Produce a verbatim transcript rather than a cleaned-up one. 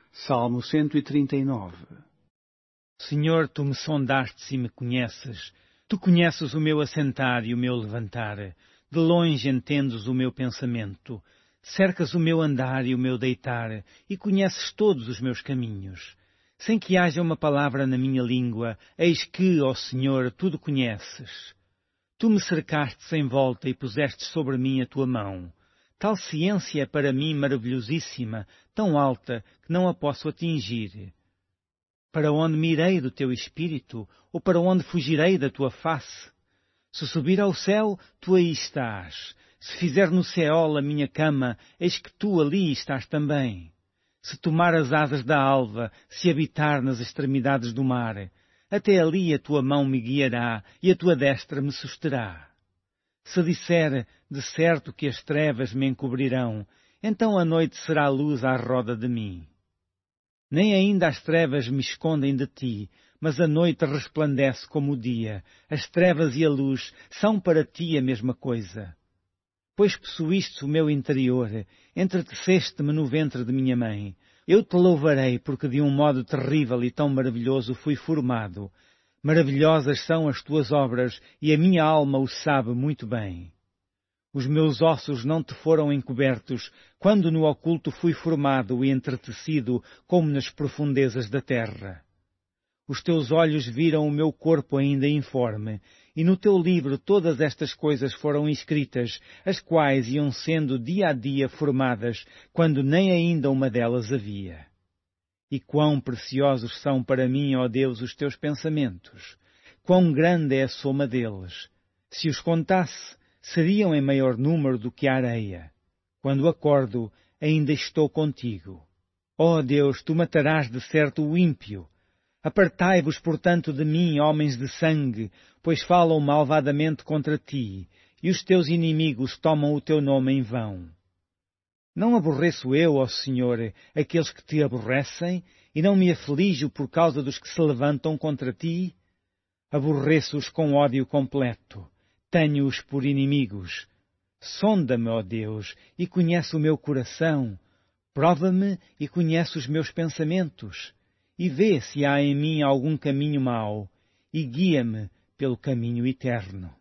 Salmo cento e trinta e nove. Senhor, tu me sondastes e me conheces. Tu conheces o meu assentar e o meu levantar. De longe entendes o meu pensamento. Cercas o meu andar e o meu deitar, e conheces todos os meus caminhos. Sem que haja uma palavra na minha língua, eis que, ó Senhor, tudo conheces. Tu me cercaste sem volta e puseste sobre mim a tua mão. Tal ciência é para mim maravilhosíssima, tão alta, que não a posso atingir. Para onde me irei do teu espírito, ou para onde fugirei da tua face? Se subir ao céu, tu aí estás. Se fizer no Seol a minha cama, eis que tu ali estás também. Se tomar as asas da alva, se habitar nas extremidades do mar, até ali a tua mão me guiará e a tua destra me susterá. Se disser, de certo que as trevas me encobrirão, então a noite será luz à roda de mim. Nem ainda as trevas me escondem de ti, mas a noite resplandece como o dia. As trevas e a luz são para ti a mesma coisa. Pois possuíste o meu interior, entreteceste-me no ventre de minha mãe. Eu te louvarei, porque de um modo terrível e tão maravilhoso fui formado. Maravilhosas são as tuas obras, e a minha alma o sabe muito bem. Os meus ossos não te foram encobertos, quando no oculto fui formado e entretecido, como nas profundezas da terra. Os teus olhos viram o meu corpo ainda informe, e no teu livro todas estas coisas foram escritas, as quais iam sendo dia a dia formadas, quando nem ainda uma delas havia. E quão preciosos são para mim, ó Deus, os teus pensamentos! Quão grande é a soma deles! Se os contasse, seriam em maior número do que a areia. Quando acordo, ainda estou contigo. Ó Deus, tu matarás de certo o ímpio. Apartai-vos, portanto, de mim, homens de sangue, pois falam malvadamente contra ti, e os teus inimigos tomam o teu nome em vão. Não aborreço eu, ó Senhor, aqueles que te aborrecem, e não me aflijo por causa dos que se levantam contra ti? Aborreço-os com ódio completo. Tenho-os por inimigos. Sonda-me, ó Deus, e conhece o meu coração. Prova-me e conhece os meus pensamentos. E vê se há em mim algum caminho mau, e guia-me pelo caminho eterno.